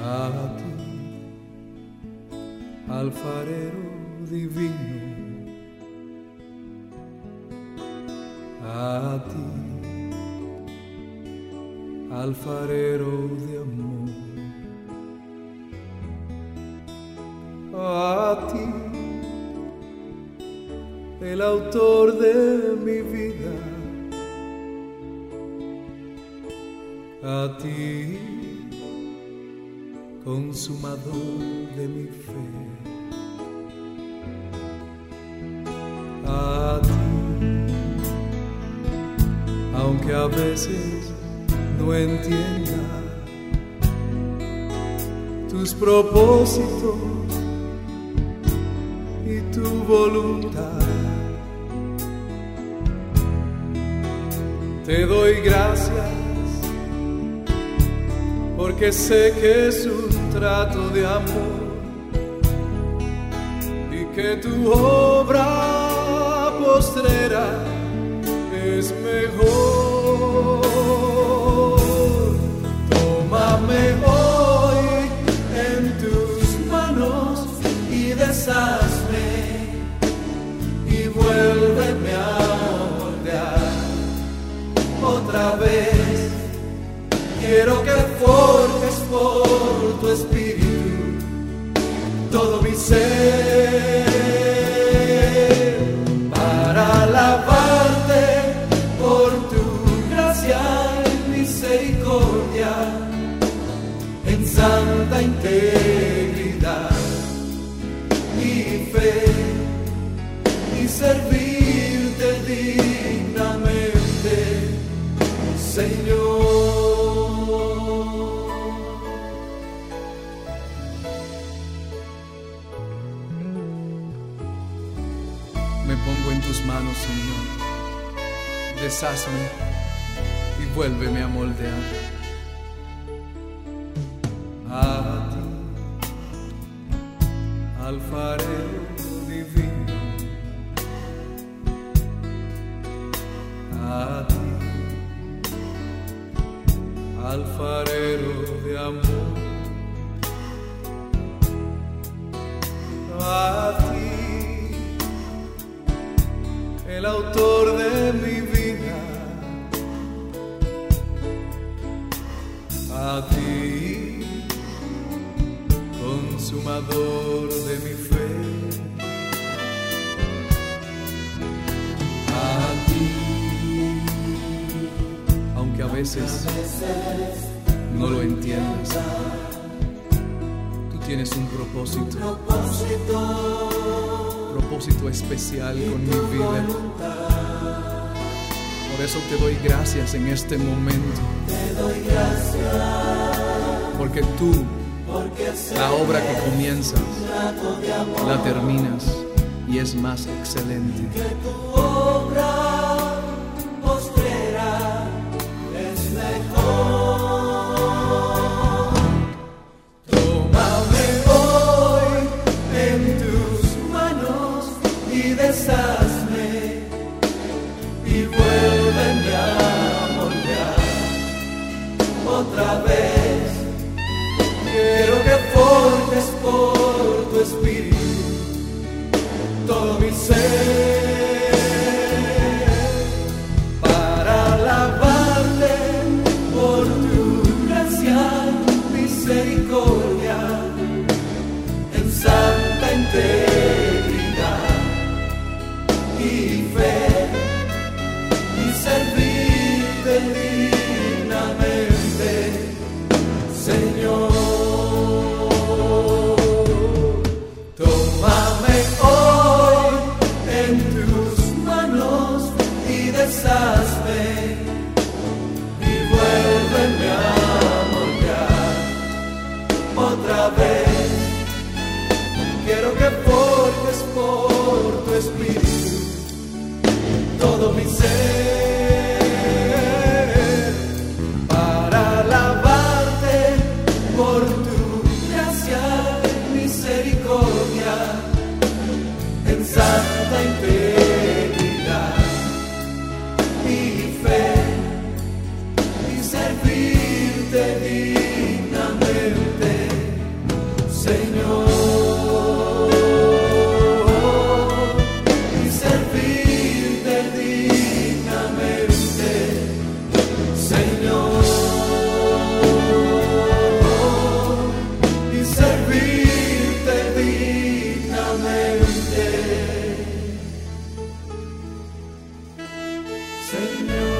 A ti, alfarero divino, a ti, alfarero de amor, a ti, el autor de mi vida, a ti, consumador de mi fe, a ti, aunque a veces no entienda tus propósitos y tu voluntad, te doy gracias porque sé que es un trato de amor y que tu obra postrera es mejor. Tómame hoy en tus manos y deshazme y vuélveme a moldear otra vez. Quiero que forjes por tu espíritu todo mi ser para alabarte por tu gracia y misericordia en santa integridad y fe y servirte dignamente, Señor. Me pongo en tus manos, Señor. Deshazme y vuélveme a moldear. A ti, alfarero divino, a ti, alfarero de amor, a ti, el autor de mi vida, a ti, consumador de mi fe, a ti, aunque a veces no lo entiendas, tú tienes un propósito especial con mi vida. Por eso te doy gracias en este momento. Te doy gracias porque tú, la obra que comienzas, la terminas y es más excelente. Que tu obra postrera es mejor. Tómame hoy en tus manos y deshazme y vuélveme a moldear otra vez. Quiero que forjes por tu espíritu todo mi ser para alabarte por tu gracia y misericordia en santa integridad y fe y servirte dignamente, Señor. Tómame hoy en tus manos y deshazme y vuélveme a moldear otra vez. Quiero que forjes por tu espíritu todo mi ser para alabarte por tu gracia y misericordia en santa integridad y fe y servirte dignamente. Señor.